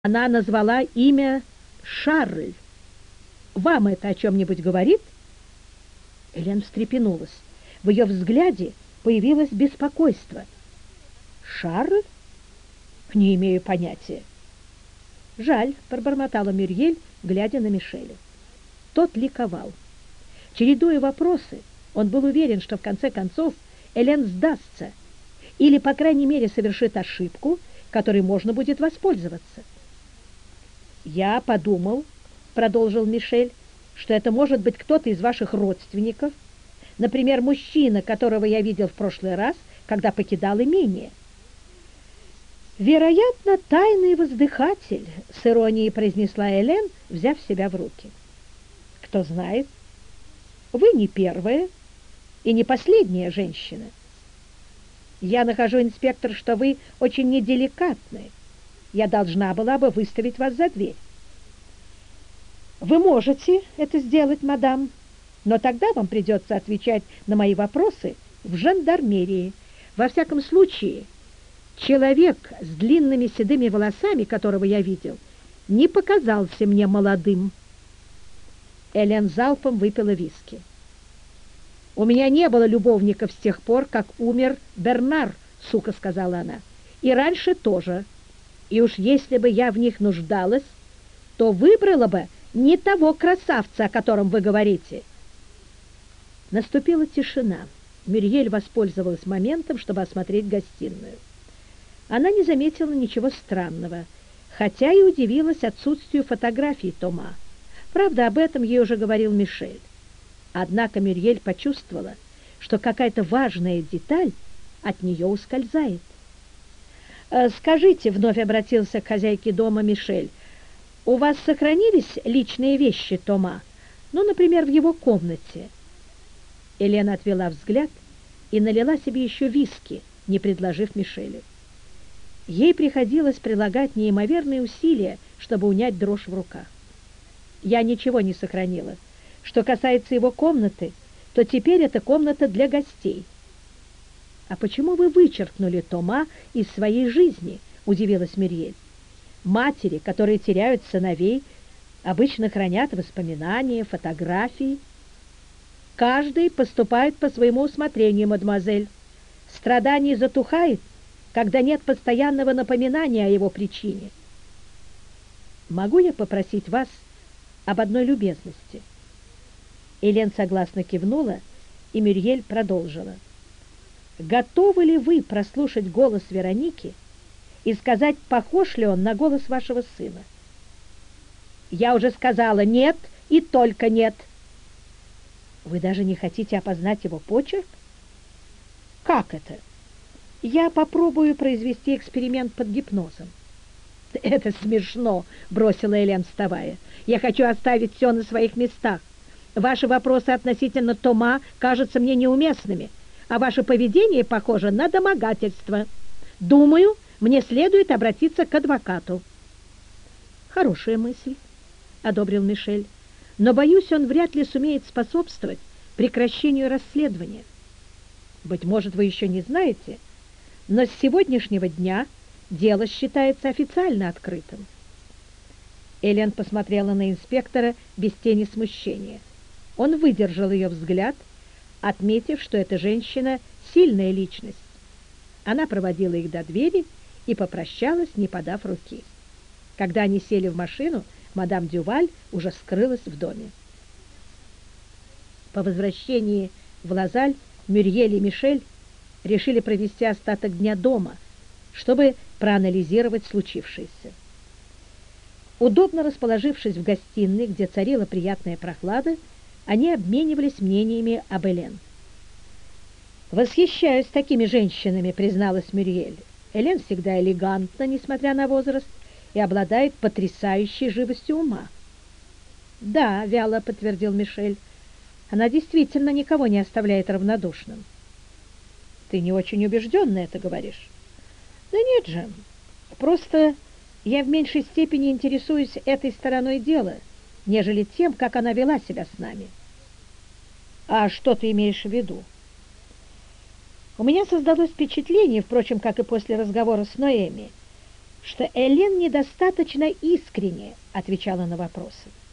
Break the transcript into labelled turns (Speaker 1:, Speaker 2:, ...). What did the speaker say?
Speaker 1: Она назвала имя Шарль. Вам это о чем-нибудь говорит? Элен встрепенулась. В ее взгляде появилось беспокойство. Шарль? Не имею понятия. Жаль, пробормотала Мюрьель, глядя на Мишеля. Тот ликовал. Чередуя вопросы, он был уверен, что в конце концов Элен сдастся или, по крайней мере, совершит ошибку, которой можно будет воспользоваться. «Я подумал, — продолжил Мишель, — что это может быть кто-то из ваших родственников, например, мужчина, которого я видел в прошлый раз, когда покидал имение». «Вероятно, тайный воздыхатель», — с иронией произнесла Элен, взяв себя в руки. «Кто знает, вы не первая и не последняя женщина. Я нахожу, инспектор, что вы очень неделикатны. Я должна была бы выставить вас за дверь». «Вы можете это сделать, мадам, но тогда вам придется отвечать на мои вопросы в жандармерии. Во всяком случае, человек с длинными седыми волосами, которого я видел, не показался мне молодым». Элен залпом выпила виски. «У меня не было любовников с тех пор, как умер Бернар, — сука сказала она, — и раньше тоже. И уж если бы я в них нуждалась, то выбрала бы не того красавца, о котором вы говорите». Наступила тишина. Мюрьель воспользовалась моментом, чтобы осмотреть гостиную. Она не заметила ничего странного, хотя и удивилась отсутствию фотографий Тома. Правда, об этом ей уже говорил Мишель. Однако Мюрьель почувствовала, что какая-то важная деталь от нее ускользает. «Скажите, — вновь обратился к хозяйке дома Мишель, — у вас сохранились личные вещи Тома? Ну, например, в его комнате?» Елена отвела взгляд и налила себе еще виски, не предложив Мишелю. Ей приходилось прилагать неимоверные усилия, чтобы унять дрожь в руках. «Я ничего не сохранила. Что касается его комнаты, то теперь это комната для гостей». «А почему вы вычеркнули Тома из своей жизни?» — удивилась Мюрьель. «Матери, которые теряют сыновей, обычно хранят воспоминания, фотографии». «Каждый поступает по своему усмотрению, мадемуазель. Страдание затухает, когда нет постоянного напоминания о его причине». «Могу я попросить вас об одной любезности?» Элен согласно кивнула, и Мюрьель продолжила. «Готовы ли вы прослушать голос Вероники и сказать, похож ли он на голос вашего сына?» «Я уже сказала нет и только нет». «Вы даже не хотите опознать его почерк?» «Как это?» «Я попробую произвести эксперимент под гипнозом». «Это смешно», — бросила Элен, вставая. «Я хочу оставить все на своих местах. Ваши вопросы относительно Тома кажутся мне неуместными, а ваше поведение похоже на домогательство. Думаю, мне следует обратиться к адвокату». «Хорошая мысль», — одобрил Мишель, «но, боюсь, он вряд ли сумеет способствовать прекращению расследования. Быть может, вы еще не знаете, но с сегодняшнего дня дело считается официально открытым». Элен посмотрела на инспектора без тени смущения. Он выдержал ее взгляд, отметив, что эта женщина — сильная личность. Она проводила их до двери и попрощалась, не подав руки. Когда они сели в машину, мадам Дюваль уже скрылась в доме. По возвращении в Лазаль Мюрьель и Мишель решили провести остаток дня дома, чтобы проанализировать случившееся. Удобно расположившись в гостиной, где царила приятная прохлада, они обменивались мнениями об Элен. «Восхищаюсь такими женщинами», — призналась Мюрьель. «Элен всегда элегантна, несмотря на возраст, и обладает потрясающей живостью ума». «Да», — вяло подтвердил Мишель, — «она действительно никого не оставляет равнодушным». «Ты не очень убежденно это говоришь». «Да нет же, просто я в меньшей степени интересуюсь этой стороной дела, нежели тем, как она вела себя с нами». «А что ты имеешь в виду?» «У меня создалось впечатление, впрочем, как и после разговора с Ноэми, что Элен недостаточно искренне отвечала на вопросы.